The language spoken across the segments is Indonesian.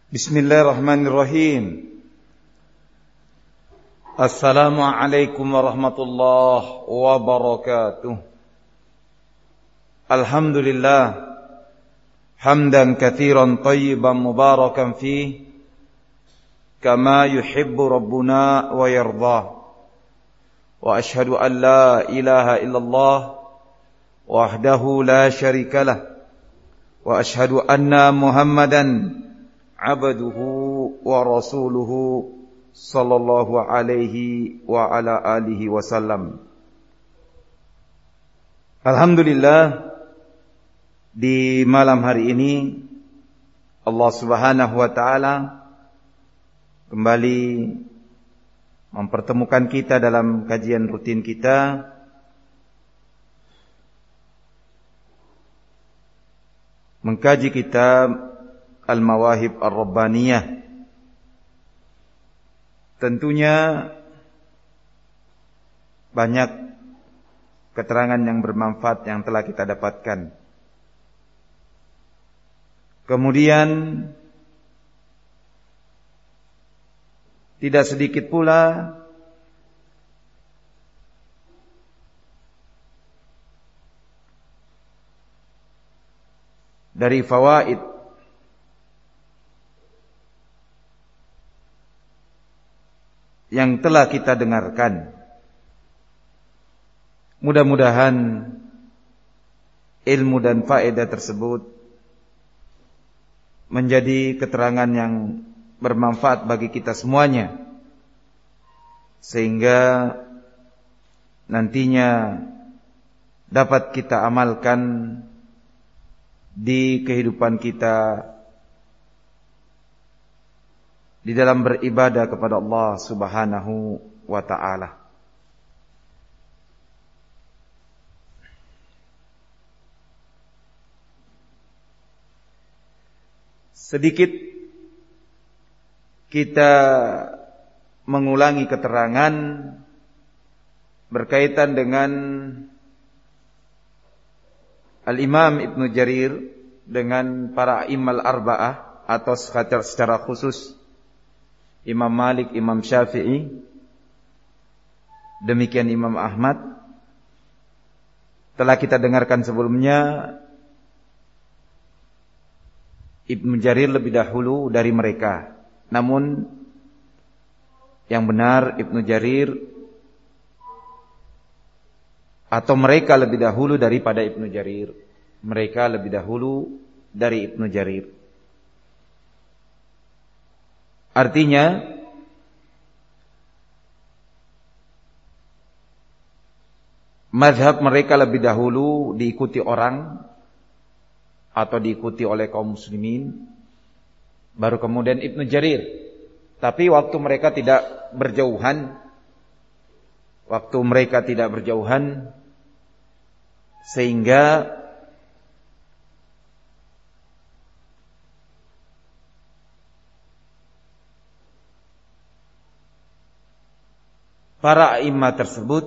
Bismillahirrahmanirrahim. Assalamualaikum warahmatullahi wabarakatuh. Alhamdulillah hamdan katsiran thayyiban mubarakan fih kama yuhibbu rabbuna wa yardah. Wa ashhadu an la ilaha illallah wahdahu la syarika lah. Wa ashhadu anna Muhammadan abduhu wa rasuluhu sallallahu alaihi wa ala alihi wasallam. Alhamdulillah, di malam hari ini Allah Subhanahu wa taala kembali mempertemukan kita dalam kajian rutin kita mengkaji kitab Al-Mawahib Ar-Rabbaniyah. Tentunya banyak keterangan yang bermanfaat yang telah kita dapatkan. Kemudian tidak sedikit pula dari fawaid yang telah kita dengarkan. Mudah-mudahan ilmu dan faedah tersebut menjadi keterangan yang bermanfaat bagi kita semuanya, sehingga nantinya dapat kita amalkan di kehidupan kita di dalam beribadah kepada Allah Subhanahu wa ta'ala. Sedikit kita mengulangi keterangan berkaitan dengan Al-Imam Ibnu Jarir dengan para a'immal arba'ah, atau secara khusus Imam Malik, Imam Syafi'i, demikian Imam Ahmad. Telah kita dengarkan sebelumnya, Ibnu Jarir lebih dahulu dari mereka. Namun yang benar Ibnu Jarir atau mereka lebih dahulu daripada Ibnu Jarir. Mereka lebih dahulu dari Ibnu Jarir. Artinya mazhab mereka lebih dahulu diikuti orang atau diikuti oleh kaum muslimin, baru kemudian Ibnu Jarir. Tapi waktu mereka tidak berjauhan, sehingga para a'imah tersebut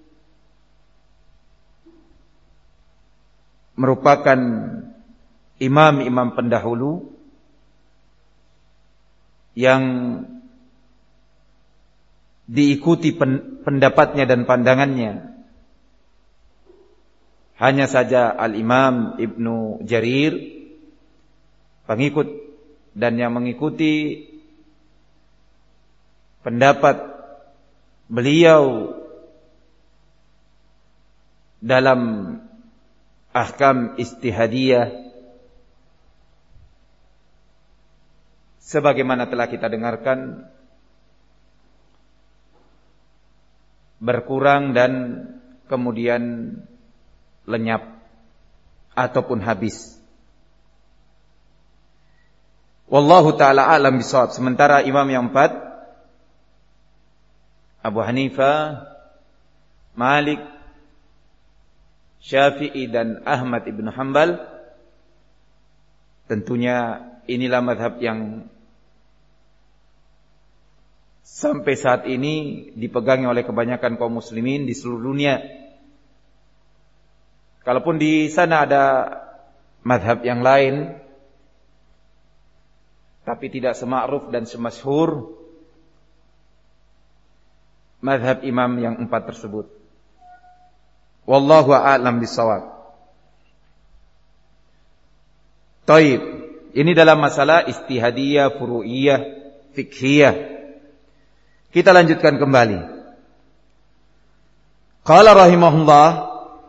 merupakan imam-imam pendahulu yang diikuti pendapatnya dan pandangannya. Hanya saja Al-Imam Ibnu Jarir pengikut dan yang mengikuti pendapat beliau dalam ahkam istihadiyah, sebagaimana telah kita dengarkan, berkurang dan kemudian lenyap ataupun habis. Wallahu ta'ala a'lam bishawab. Sementara imam yang empat, Abu Hanifah, Malik, Syafi'i dan Ahmad ibn Hanbal, tentunya inilah mazhab yang sampai saat ini dipegangi oleh kebanyakan kaum muslimin di seluruh dunia. Kalaupun di sana ada mazhab yang lain, tapi tidak sema'ruf dan semasyhur mazhab imam yang 4 tersebut. Wallahu a'lam bishawab. Taib. Ini dalam masalah istihadiyah, furu'iyah, fikhiyah. Kita lanjutkan kembali. Qala rahimahullah,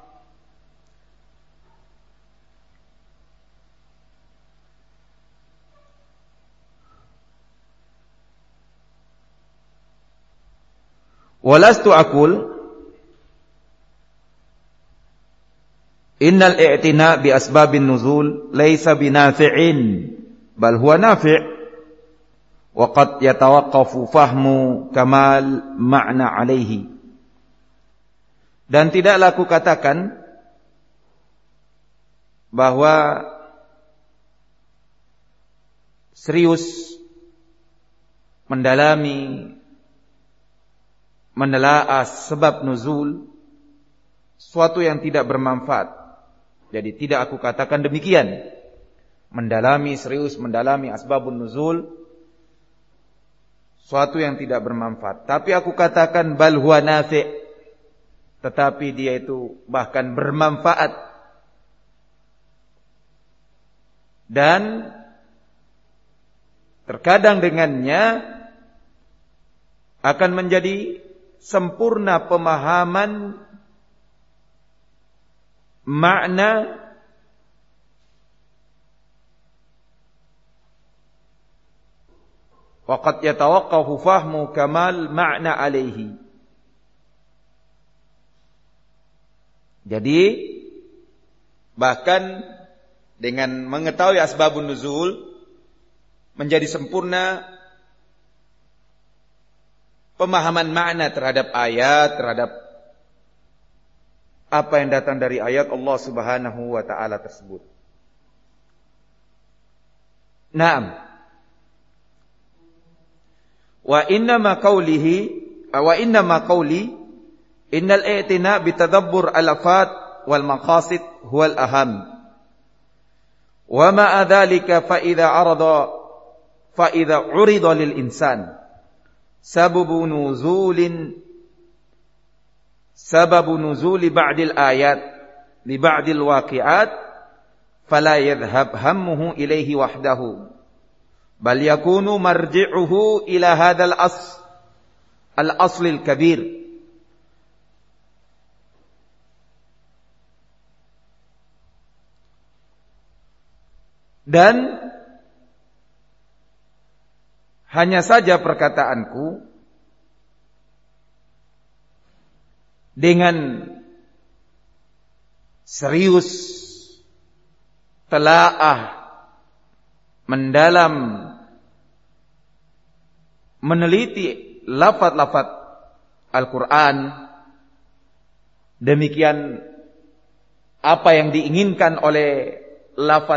walastu aqul innal i'tina bi asbabin nuzul laysa binafi'in bal huwa nafi' wa qad yatawaqqafu fahmu kamal ma'na alaihi. Dan tidaklah aku katakan bahwa serius mendalami, menelaah sebab nuzul suatu yang tidak bermanfaat. Jadi tidak aku katakan demikian. Mendalami, serius mendalami asbabun nuzul suatu yang tidak bermanfaat. Tapi aku katakan bal huwa nafi', tetapi dia itu bahkan bermanfaat. Dan terkadang dengannya akan menjadi sempurna pemahaman makna waqad yatawaqqafu fahmu kamal ma'na alaihi. Jadi bahkan dengan mengetahui asbabun nuzul menjadi sempurna pemahaman makna terhadap ayat, terhadap apa yang datang dari ayat Allah Subhanahu wa taala tersebut. Naam. Wa inna ma qawli innal i'tina bi tadabbur al-afat wal maqasid huwa al-aham. Wa ma dzalika fa idza urida lil insan sababu nuzuli ba'dil ayat li ba'dil waqi'at fala yadhhab hammuhu ilaihi wahdahu bal yakunu marji'uhu ila hadzal al-aslil kabir. Dan hanya saja perkataanku dengan serius telaah mendalam meneliti lafaz-lafaz Al-Quran, demikian apa yang diinginkan oleh lafaz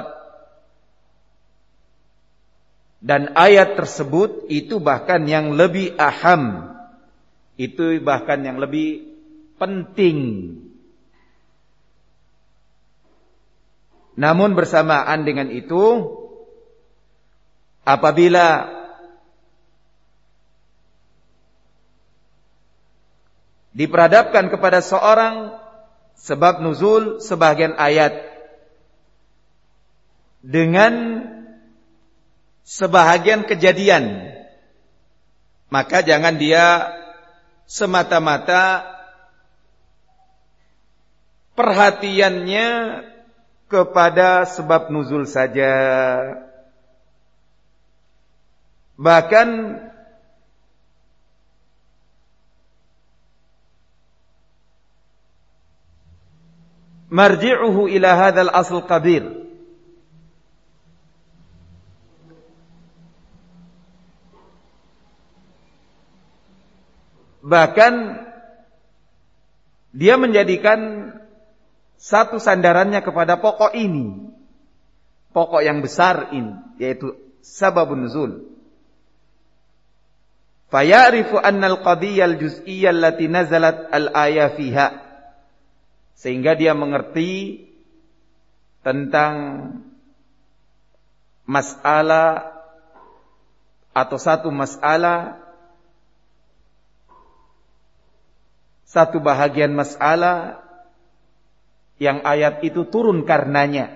dan ayat tersebut, itu bahkan yang lebih aham, itu bahkan yang lebih penting. Namun bersamaan dengan itu, apabila diperhadapkan kepada seorang sebab nuzul sebagian ayat dengan sebahagian kejadian, maka jangan dia semata-mata perhatiannya kepada sebab nuzul saja. Bahkan marji'uhu ila hadzal asl kabir. Bahkan dia menjadikan satu sandarannya kepada pokok ini, pokok yang besar ini, yaitu sababun nuzul. Faya'rifu anna al-qadiyyah al-juz'iyyah allati nazalat al-ayah fiha, sehingga dia mengerti tentang masalah atau satu masalah, satu bahagian masalah yang ayat itu turun karenanya.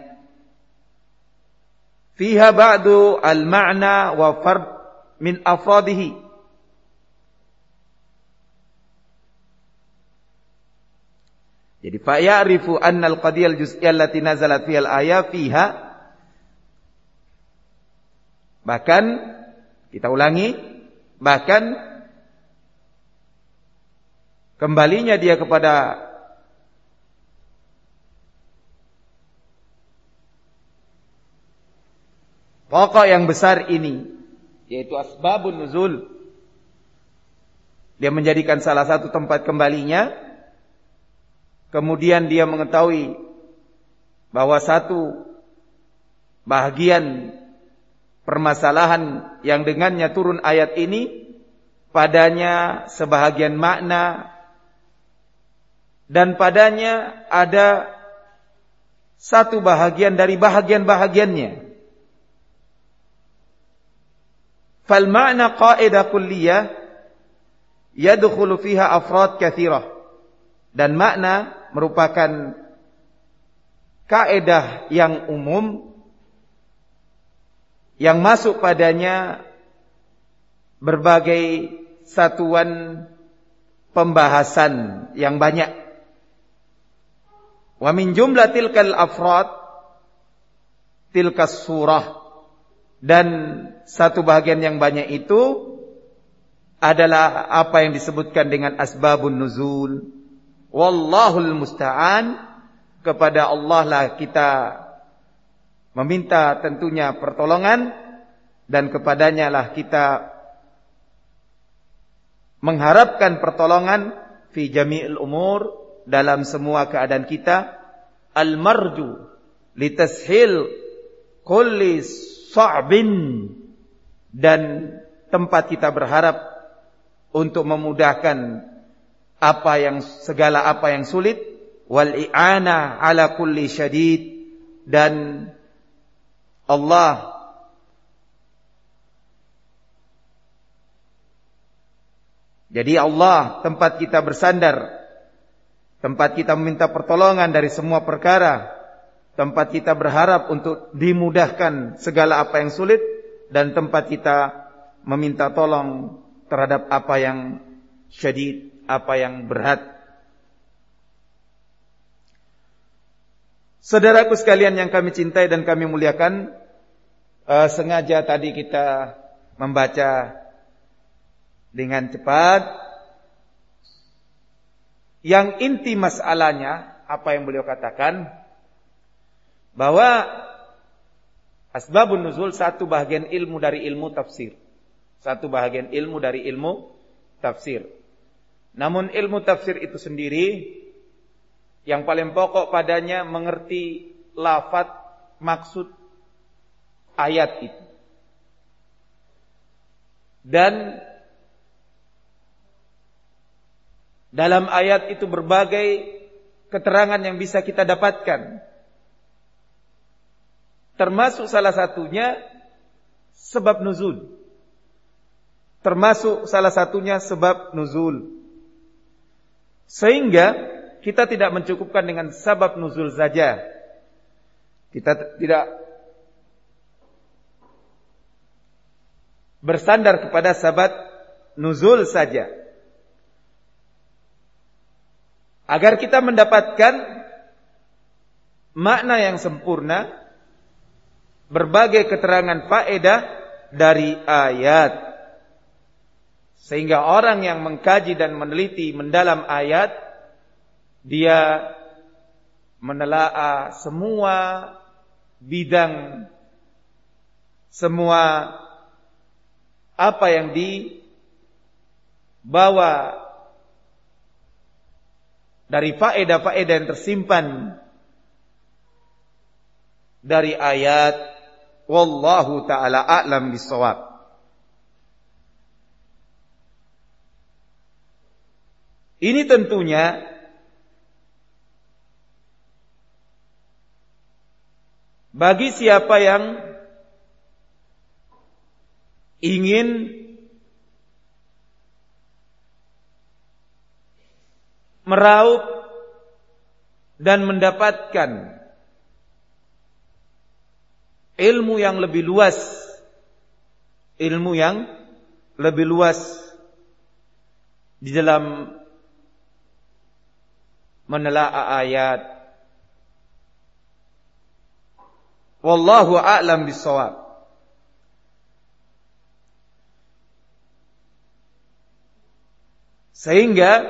Fiha ba'du al-ma'na wa fard min afradihi. Jadi fa ya'rifu anna al-qadiyah al-juz'iyyah allati nazalat fiha al-ayat fiha. Bahkan kita ulangi, bahkan kembalinya dia kepada pokok yang besar ini, yaitu asbabun nuzul. Dia menjadikan salah satu tempat kembalinya. Kemudian dia mengetahui bahwa satu bahagian permasalahan yang dengannya turun ayat ini, padanya sebahagian makna, dan padanya ada satu bahagian dari bahagian-bahagiannya. Fal ma'na qa'idah kulliyah yadkhulu fiha afrad katsirah. Dan makna merupakan kaidah yang umum yang masuk padanya berbagai satuan pembahasan yang banyak. Wa min jumlah tilkal afrad tilkas surah. Dan satu bahagian yang banyak itu adalah apa yang disebutkan dengan asbabun nuzul. Wallahul musta'an. Kepada Allah lah kita meminta tentunya pertolongan, dan kepadanya lah kita mengharapkan pertolongan fi jami'il umur, dalam semua keadaan kita. Al-marju litashil kulli sa'bin, dan tempat kita berharap untuk memudahkan segala apa yang sulit. Wal i'ana ala kulli syadid, dan Allah jadi Allah tempat kita bersandar, tempat kita meminta pertolongan dari semua perkara, tempat kita berharap untuk dimudahkan segala apa yang sulit, dan tempat kita meminta tolong terhadap apa yang syadid, apa yang berat. Saudaraku sekalian yang kami cintai dan kami muliakan, sengaja tadi kita membaca dengan cepat. Yang inti masalahnya, apa yang beliau katakan, bahwa asbabun nuzul satu bahagian ilmu dari ilmu tafsir. Satu bahagian ilmu dari ilmu tafsir. Namun ilmu tafsir itu sendiri, yang paling pokok padanya mengerti lafaz maksud ayat itu. Dan dalam ayat itu berbagai keterangan yang bisa kita dapatkan. Termasuk salah satunya sebab nuzul. Termasuk salah satunya sebab nuzul. Sehingga kita tidak mencukupkan dengan sebab nuzul saja. Kita tidak bersandar kepada sebab nuzul saja. Agar kita mendapatkan makna yang sempurna, berbagai keterangan faedah dari ayat. Sehingga orang yang mengkaji dan meneliti mendalam ayat, dia menelaah semua bidang, semua apa yang dibawa dari faedah-faedah yang tersimpan dari ayat. Wallahu ta'ala a'lam bissawab. Ini tentunya bagi siapa yang ingin meraup dan mendapatkan ilmu yang lebih luas, di dalam menelaah ayat. Wallahu a'lam bissawab. Sehingga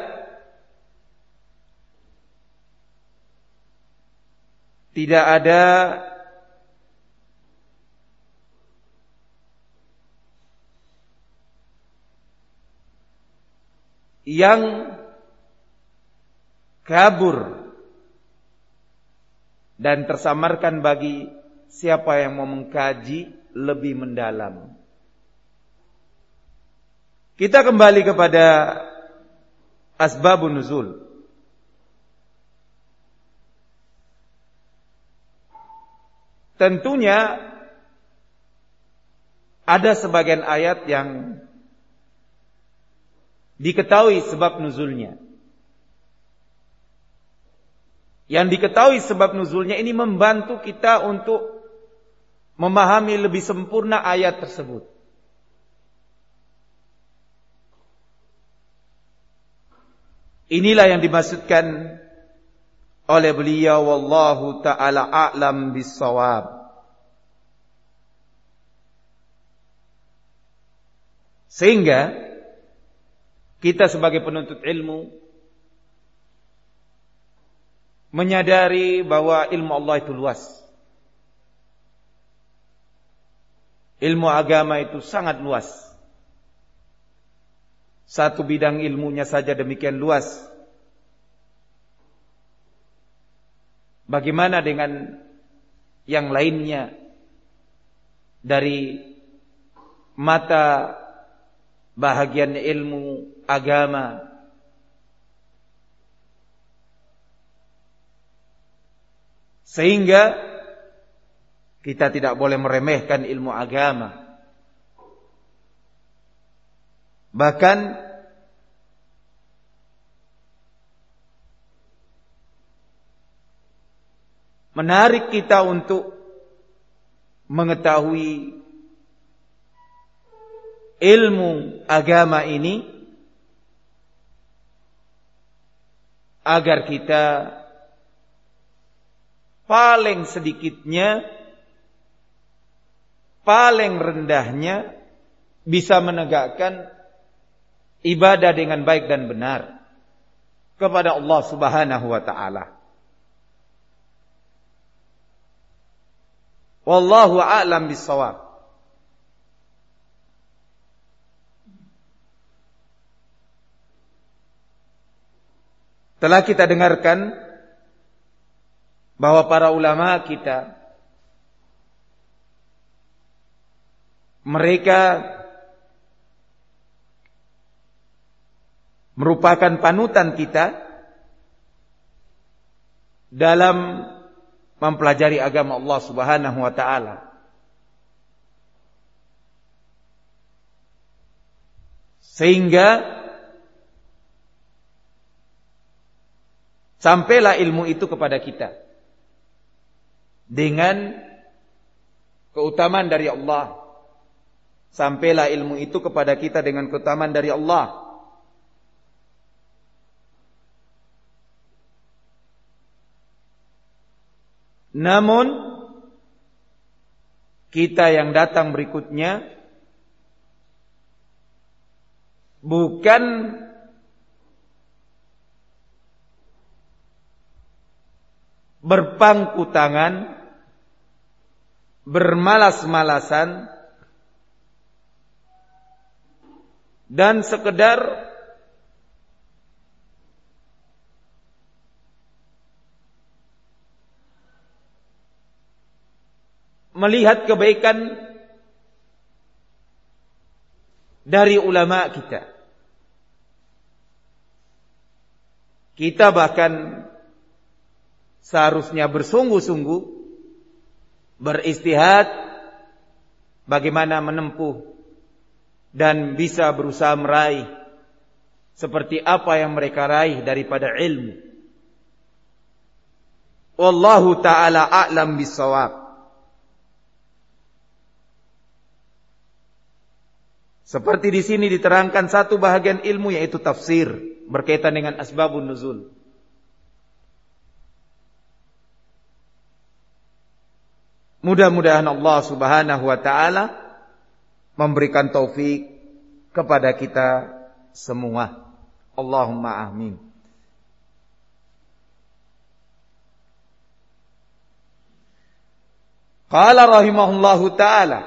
tidak ada yang kabur dan tersamarkan bagi siapa yang mau mengkaji lebih mendalam. Kita kembali kepada asbabun nuzul. Tentunya ada sebagian ayat yang diketahui sebab nuzulnya. Yang diketahui sebab nuzulnya ini membantu kita untuk memahami lebih sempurna ayat tersebut. Inilah yang dimaksudkan oleh beliau, wallahu ta'ala a'lam bissawab. Sehingga kita sebagai penuntut ilmu menyadari bahwa ilmu Allah itu luas. Ilmu agama itu sangat luas. Satu bidang ilmunya saja demikian luas. Bagaimana dengan yang lainnya dari mata bahagian ilmu agama? Sehingga kita tidak boleh meremehkan ilmu agama. Bahkan menarik kita untuk mengetahui ilmu agama ini agar kita paling sedikitnya, paling rendahnya bisa menegakkan ibadah dengan baik dan benar kepada Allah Subhanahu wa ta'ala. Wallahu a'lam bissawab. Telah kita dengarkan bahwa para ulama kita, mereka merupakan panutan kita dalam mempelajari agama Allah Subhanahu wa ta'ala. Sehingga sampailah ilmu itu kepada kita dengan keutamaan dari Allah. Sampailah ilmu itu kepada kita dengan keutamaan dari Allah. Namun kita yang datang berikutnya bukan berpangku tangan, bermalas-malasan, dan sekedar melihat kebaikan dari ulama kita. Kita bahkan seharusnya bersungguh-sungguh beristihad bagaimana menempuh dan bisa berusaha meraih seperti apa yang mereka raih daripada ilmu. Wallahu ta'ala a'lam bissawab. Seperti di sini diterangkan satu bahagian ilmu, yaitu tafsir berkaitan dengan asbabun nuzul. Mudah-mudahan Allah Subhanahu wa taala memberikan taufik kepada kita semua. Allahumma amin. Qala rahimahullahu ta'ala,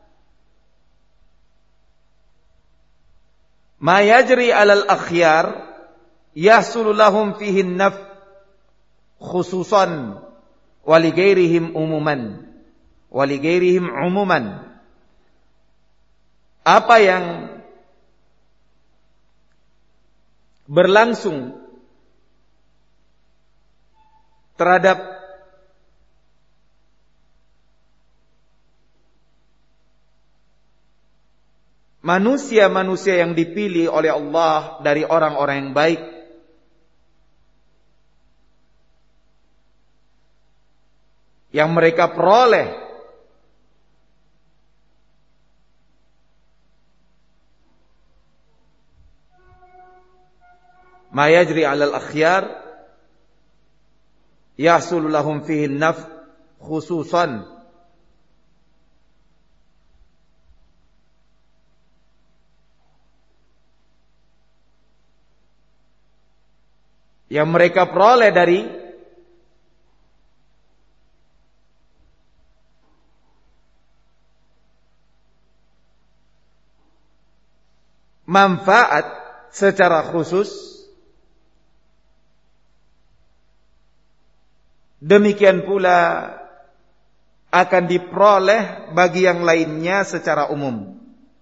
ma yajri 'alal akhyar yahsulu lahum fihi an-naf khususan wa li ghairihim umuman. Apa yang berlangsung terhadap manusia-manusia yang dipilih oleh Allah dari orang-orang yang baik, yang mereka peroleh ma yajri 'alal akhyar yahsul lahum fihi an-naf khususan yang mereka peroleh dari manfaat secara khusus. Demikian pula akan diperoleh bagi yang lainnya secara umum.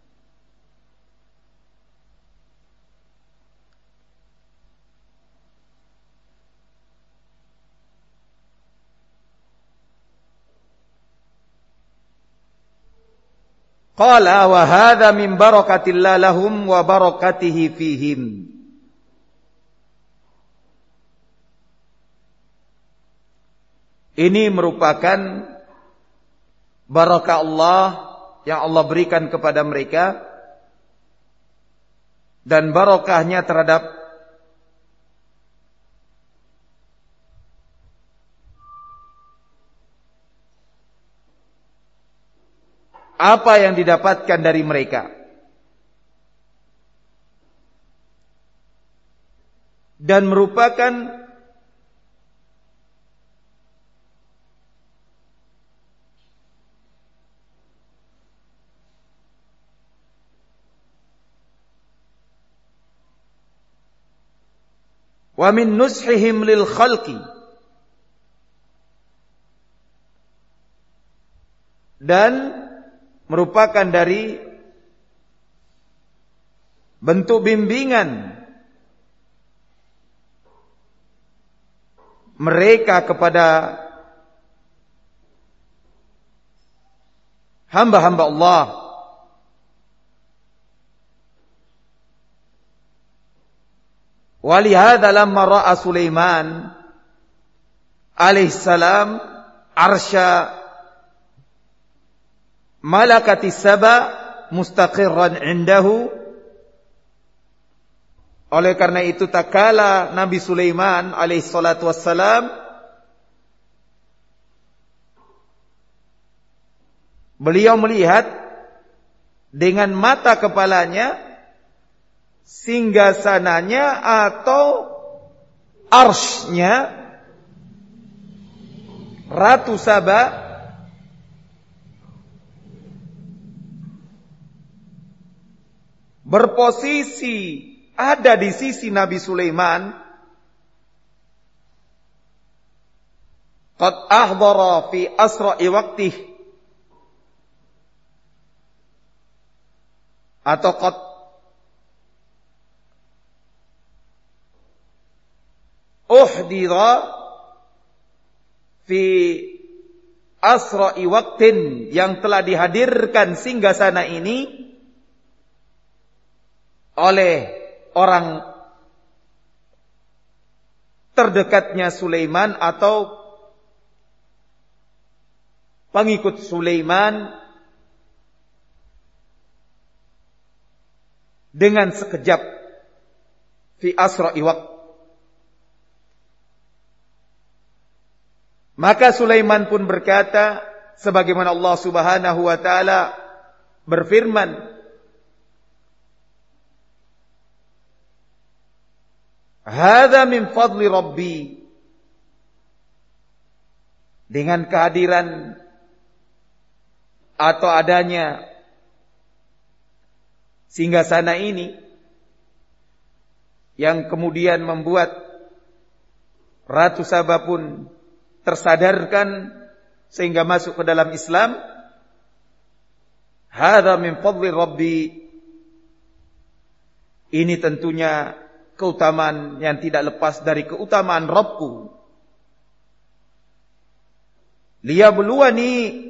Qala wa hadha min barakatillah lahum wa barakatihi fihim. Ini merupakan barakah Allah yang Allah berikan kepada mereka dan barakahnya terhadap apa yang didapatkan dari mereka. Dan merupakan wa min nushihim lil khalqi, dan merupakan dari bentuk bimbingan mereka kepada hamba-hamba Allah. Walihada lamma ra'a Sulaiman alaihissalam arsya malakati Saba mustaqirran indahu, oleh karena itu tatkala Nabi Sulaiman alaihissalatu wassalam beliau melihat dengan mata kepalanya singgasananya atau arsy-nya Ratu Saba berposisi ada di sisi Nabi Sulaiman. Qad ahdara fi asra'i waqtih, atau qad uhdira fi asra'i waqtin, yang telah dihadirkan singgasana ini oleh orang terdekatnya Sulaiman atau pengikut Sulaiman dengan sekejap fi asra'i waqt. Maka Sulaiman pun berkata, sebagaimana Allah Subhanahu wa taala berfirman, "Hadza min fadli Rabbi." Dengan kehadiran atau adanya singgasana ini yang kemudian membuat Ratu Saba pun tersadarkan sehingga masuk ke dalam Islam. Hadza min fadli Rabbi. Ini tentunya keutamaan yang tidak lepas dari keutamaan Rabbku. Liyabluwani,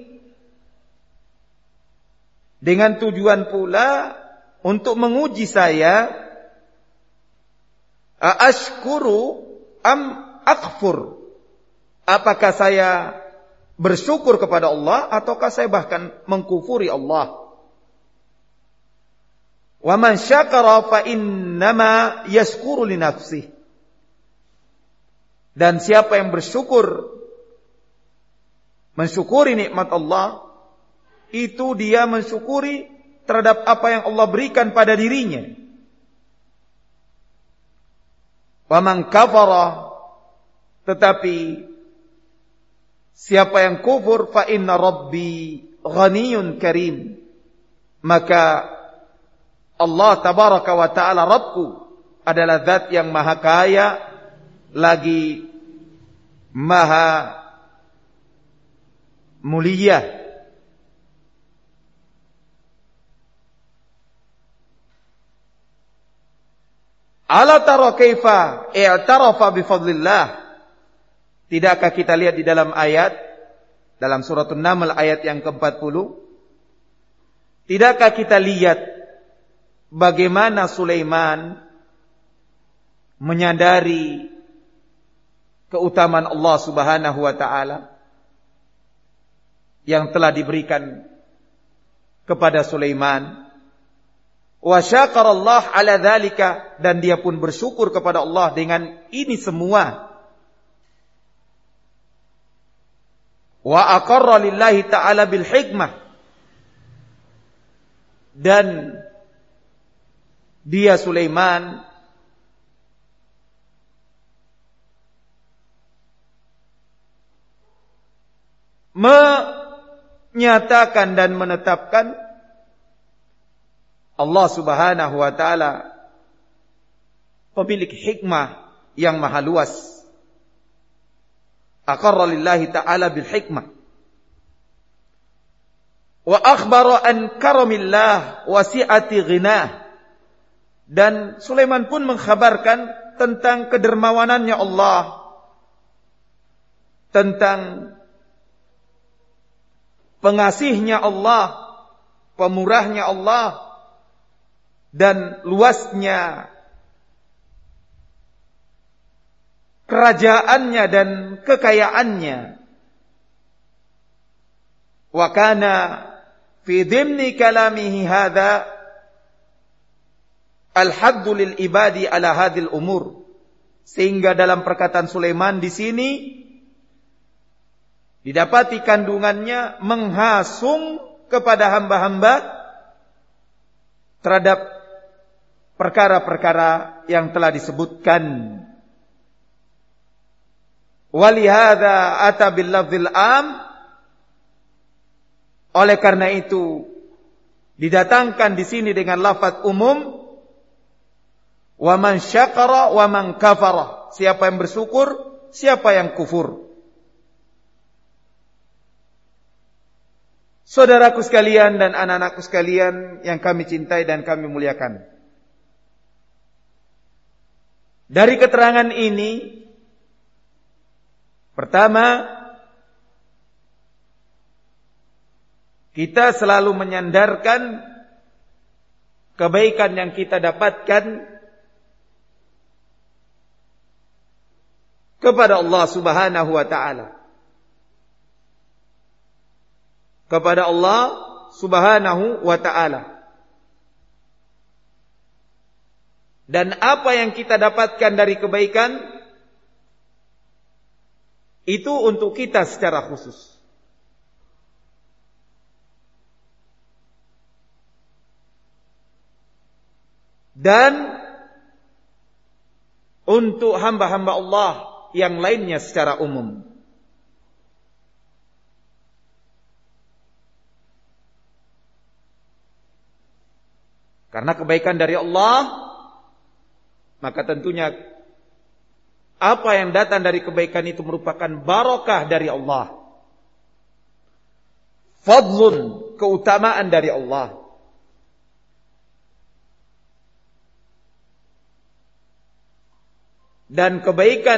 dengan tujuan pula untuk menguji saya, aashkuru am akfur, apakah saya bersyukur kepada Allah ataukah saya bahkan mengkufuri Allah. Wa man syakara fa innama yashkuru li nafsihi. Dan siapa yang bersyukur, mensyukuri nikmat Allah, itu dia mensyukuri terhadap apa yang Allah berikan pada dirinya. Wa man kafara, tetapi siapa yang kufur, fa inna rabbi ghaniyun karim, maka Allah tabaraka wa ta'ala Rabbku adalah zat yang maha kaya lagi maha mulia. Ala tara kaifa i'tarafa bi fadlillah. Tidakkah kita lihat di dalam ayat, dalam surat An-Naml ayat yang ke-40, tidakkah kita lihat bagaimana Sulaiman menyadari keutamaan Allah Subhanahu wa taala yang telah diberikan kepada Sulaiman. Wa syakara Allah ala dzalika, dan dia pun bersyukur kepada Allah dengan ini semua. Wa aqarra lillahi ta'ala bil hikmah, dan dia Sulaiman menyatakan dan menetapkan Allah Subhanahu wa taala pemilik hikmah yang maha luas. Aqarra lillahi ta'ala bil hikmah. Wa akhbara an karamillah wa si'ati ghinah. Dan Sulaiman pun mengkhabarkan tentang kedermawanannya Allah, tentang pengasihnya Allah, pemurahnya Allah, dan luasnya kerajaannya dan kekayaannya. Wa kana fi dhimni kalamihi hadza al-haddu lil ibadi ala hadhil umur. Sehingga dalam perkataan Sulaiman di sini didapati kandungannya menghasung kepada hamba-hamba terhadap perkara-perkara yang telah disebutkan. Walihada ata bil lafzil am, oleh karena itu didatangkan di sini dengan lafaz umum. Wa man syakara wa man kafara, siapa yang bersyukur, siapa yang kufur. Saudaraku sekalian dan anak-anakku sekalian yang kami cintai dan kami muliakan, dari keterangan ini, pertama, kita selalu menyandarkan kebaikan yang kita dapatkan kepada Allah Subhanahu wa taala. Kepada Allah Subhanahu wa taala. Dan apa yang kita dapatkan dari kebaikan itu untuk kita secara khusus. Dan untuk hamba-hamba Allah yang lainnya secara umum. Karena kebaikan dari Allah, maka tentunya apa yang datang dari kebaikan itu merupakan barokah dari Allah. Fadlun, keutamaan dari Allah. Dan kebaikan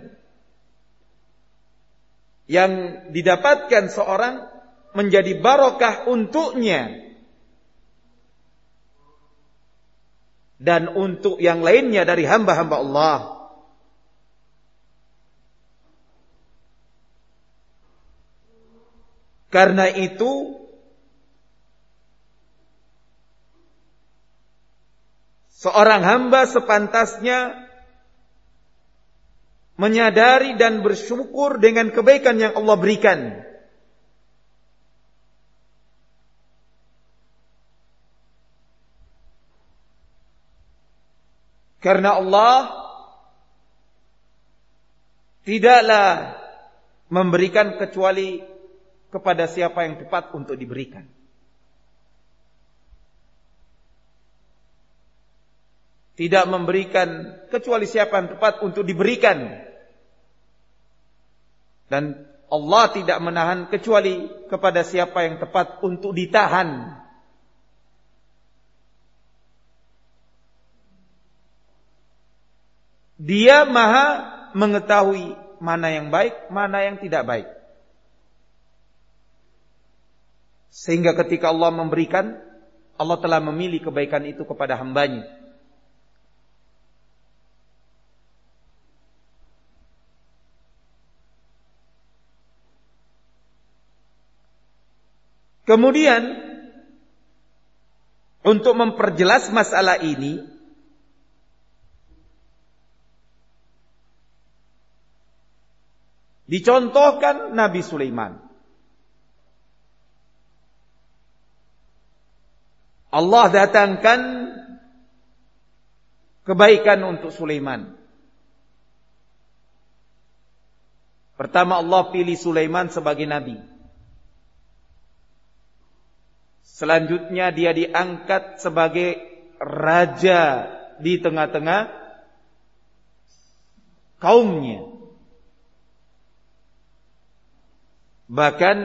yang didapatkan seorang menjadi barokah untuknya dan untuk yang lainnya dari hamba-hamba Allah. Karena itu seorang hamba sepantasnya menyadari dan bersyukur dengan kebaikan yang Allah berikan. Karena Allah tidaklah memberikan kecuali kepada siapa yang tepat untuk diberikan. Tidak memberikan kecuali siapa yang tepat untuk diberikan. Dan Allah tidak menahan kecuali kepada siapa yang tepat untuk ditahan. Dia maha mengetahui mana yang baik, mana yang tidak baik. Sehingga ketika Allah memberikan, Allah telah memilih kebaikan itu kepada hambanya. Kemudian untuk memperjelas masalah ini, dicontohkan Nabi Sulaiman. Allah datangkan kebaikan untuk Sulaiman. Pertama Allah pilih Sulaiman sebagai nabi. Selanjutnya dia diangkat sebagai raja di tengah-tengah kaumnya. Bahkan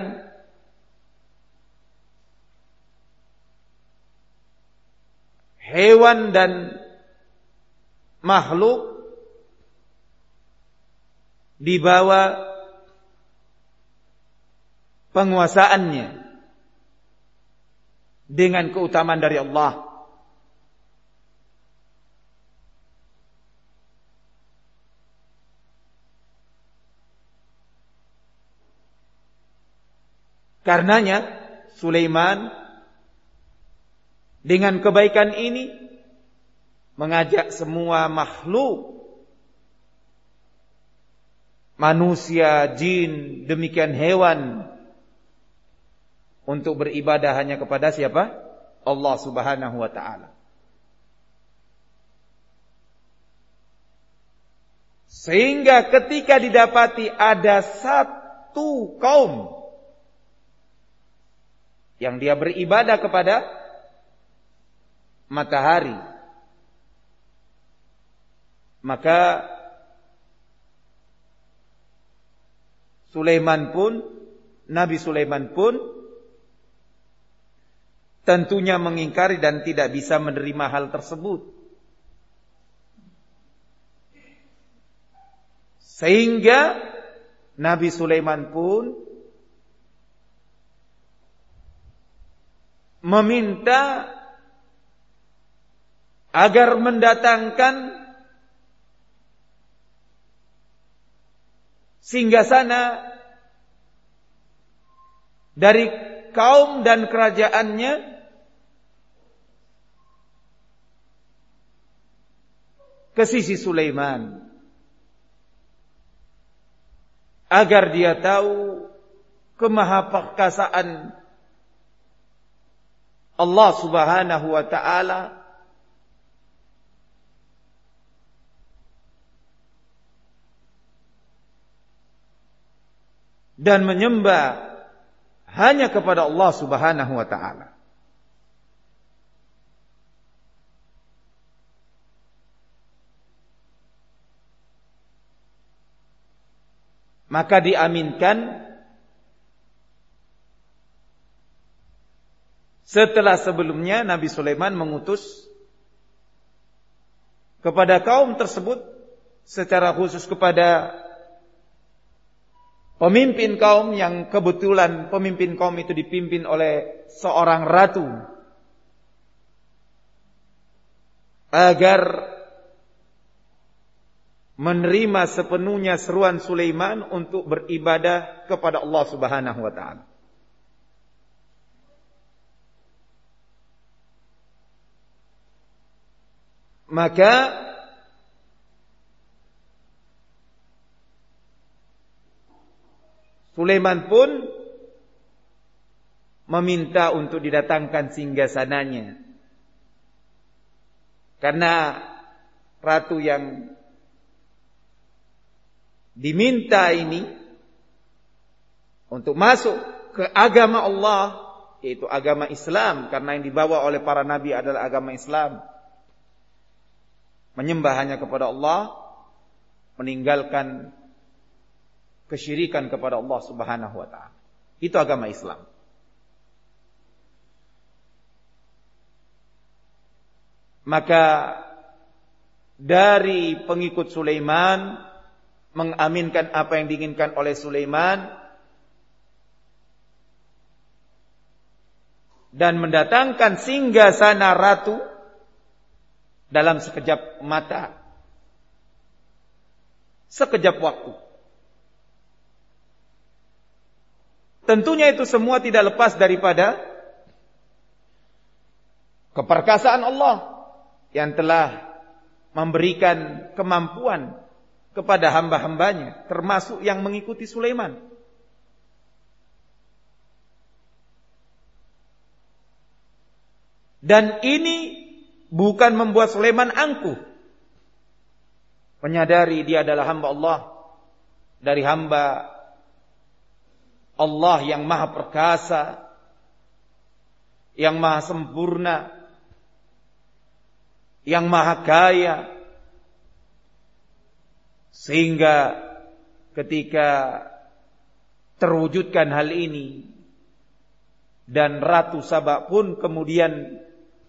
hewan dan makhluk di bawah penguasaannya dengan keutamaan dari Allah. Karenanya Sulaiman dengan kebaikan ini mengajak semua makhluk, manusia, jin, demikian hewan, untuk beribadah hanya kepada siapa? Allah Subhanahu wa ta'ala. Sehingga ketika didapati ada satu kaum yang dia beribadah kepada matahari, maka Nabi Sulaiman pun tentunya mengingkari dan tidak bisa menerima hal tersebut. Sehingga Nabi Sulaiman pun meminta agar mendatangkan singgasana dari kaum dan kerajaannya ke sisi Sulaiman, agar dia tahu kemahaperkasaan Allah Subhanahu wa ta'ala dan menyembah hanya kepada Allah Subhanahu wa ta'ala. Maka diaminkan setelah sebelumnya Nabi Sulaiman mengutus kepada kaum tersebut, secara khusus kepada pemimpin kaum yang kebetulan pemimpin kaum itu dipimpin oleh seorang ratu, agar menerima sepenuhnya seruan Sulaiman untuk beribadah kepada Allah Subhanahu wa ta'ala. Maka Sulaiman pun meminta untuk didatangkan singgasananya, karena ratu yang diminta ini untuk masuk ke agama Allah, yaitu agama Islam, karena yang dibawa oleh para nabi adalah agama Islam, menyembah hanya kepada Allah, meninggalkan kesyirikan kepada Allah Subhanahu wa ta'ala. Itu agama Islam. Maka dari pengikut Sulaiman mengaminkan apa yang diinginkan oleh Sulaiman dan mendatangkan singgasana ratu dalam sekejap mata, sekejap waktu. Tentunya itu semua tidak lepas daripada keperkasaan Allah yang telah memberikan kemampuan kepada hamba-hambanya, termasuk yang mengikuti Sulaiman. Dan ini bukan membuat Sulaiman angkuh, menyadari dia adalah hamba Allah, dari hamba Allah yang maha perkasa, yang maha sempurna, yang maha kaya, sehingga ketika terwujudkan hal ini dan Ratu Saba pun kemudian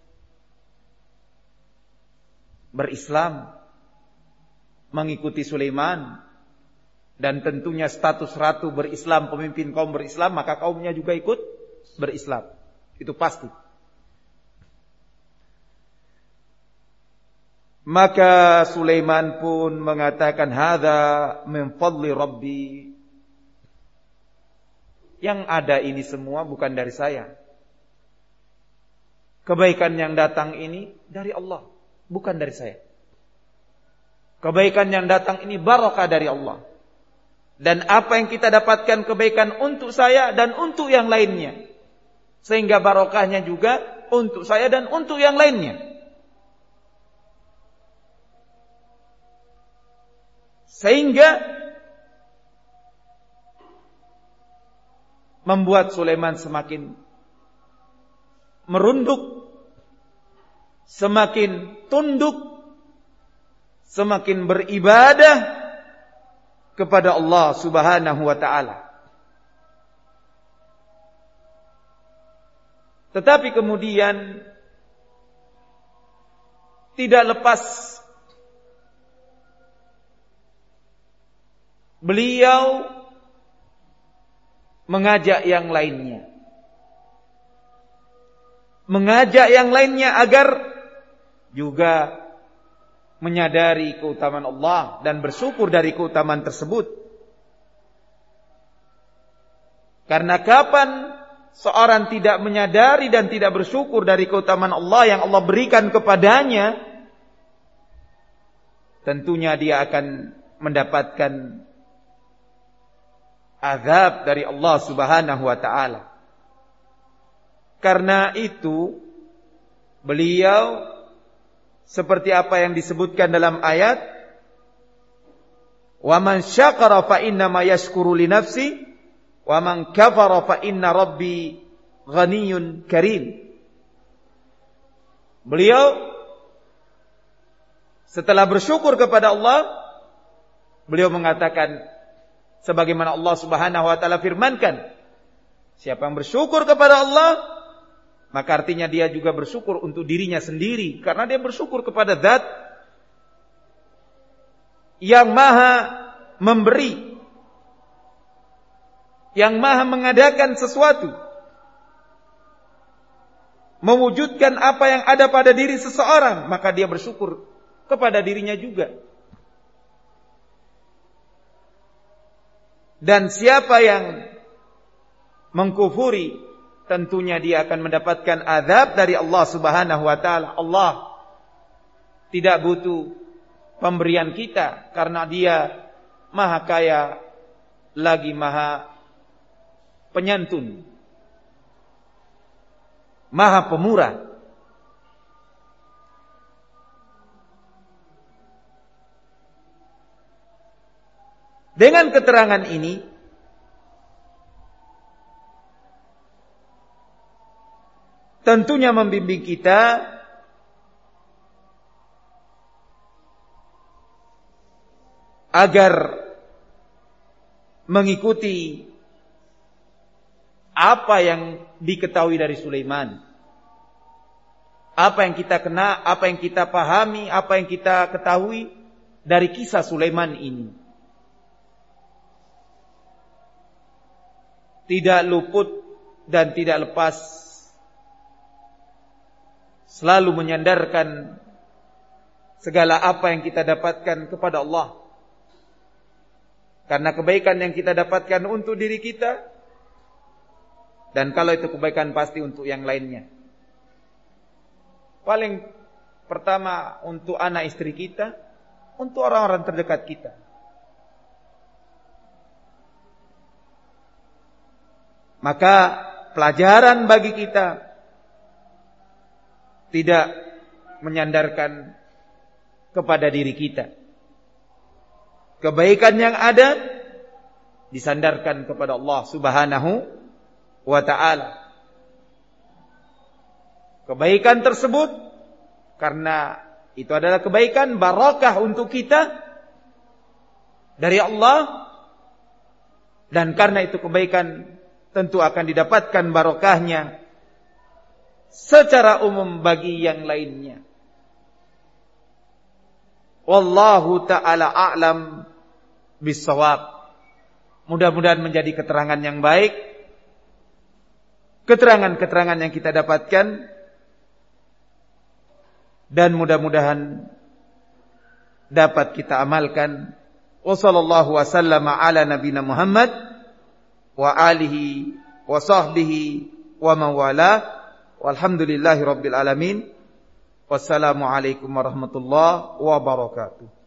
berislam, mengikuti Sulaiman, dan tentunya status ratu berislam, pemimpin kaum berislam, maka kaumnya juga ikut berislam. Itu pasti. Maka Sulaiman pun mengatakan, hadza min fadli Rabbi. Yang ada ini semua bukan dari saya. Kebaikan yang datang ini dari Allah, bukan dari saya. Kebaikan yang datang ini barakah dari Allah. Dan apa yang kita dapatkan kebaikan untuk saya dan untuk yang lainnya. Sehingga barakahnya juga untuk saya dan untuk yang lainnya. Sehingga membuat Sulaiman semakin merunduk, semakin tunduk, semakin beribadah kepada Allah Subhanahu wa ta'ala. Tetapi kemudian tidak lepas beliau mengajak yang lainnya. Mengajak yang lainnya agar juga menyadari keutamaan Allah dan bersyukur dari keutamaan tersebut. Karena kapan seorang tidak menyadari dan tidak bersyukur dari keutamaan Allah yang Allah berikan kepadanya, tentunya dia akan mendapatkan azab dari Allah Subhanahu wa ta'ala. Karena itu beliau seperti apa yang disebutkan dalam ayat, "Wa man syakara fa inna ma yashkuru li nafsi, wa man kafara fa inna rabbi ghaniyyun karim." Beliau setelah bersyukur kepada Allah, beliau mengatakan sebagaimana Allah Subhanahu wa taala firmankan, siapa yang bersyukur kepada Allah, maka artinya dia juga bersyukur untuk dirinya sendiri. Karena dia bersyukur kepada Zat yang maha memberi, yang maha mengadakan sesuatu, mewujudkan apa yang ada pada diri seseorang, maka dia bersyukur kepada dirinya juga. Dan siapa yang mengkufuri, tentunya dia akan mendapatkan azab dari Allah Subhanahu wa ta'ala. Allah tidak butuh pemberian kita karena dia maha kaya lagi maha penyantun, maha pemurah. Dengan keterangan ini tentunya membimbing kita agar mengikuti apa yang diketahui dari Sulaiman. Apa yang kita kenal, apa yang kita pahami, apa yang kita ketahui dari kisah Sulaiman ini. Tidak luput dan tidak lepas selalu menyandarkan segala apa yang kita dapatkan kepada Allah. Karena kebaikan yang kita dapatkan untuk diri kita, dan kalau itu kebaikan pasti untuk yang lainnya. Paling pertama untuk anak istri kita, untuk orang-orang terdekat kita. Maka pelajaran bagi kita tidak menyandarkan kepada diri kita. Kebaikan yang ada disandarkan kepada Allah Subhanahu wa ta'ala. Kebaikan tersebut karena itu adalah kebaikan barakah untuk kita dari Allah, dan karena itu kebaikan tentu akan didapatkan barakahnya secara umum bagi yang lainnya. Wallahu ta'ala a'lam bis-shawab. Mudah-mudahan menjadi keterangan yang baik, keterangan-keterangan yang kita dapatkan, dan mudah-mudahan dapat kita amalkan. Wa sallallahu wa sallama ala nabiyina Muhammad wa alihi wa sahbihi wa man wala. Walhamdulillahi rabbil alamin. Wassalamu alaikum warahmatullahi wabarakatuh.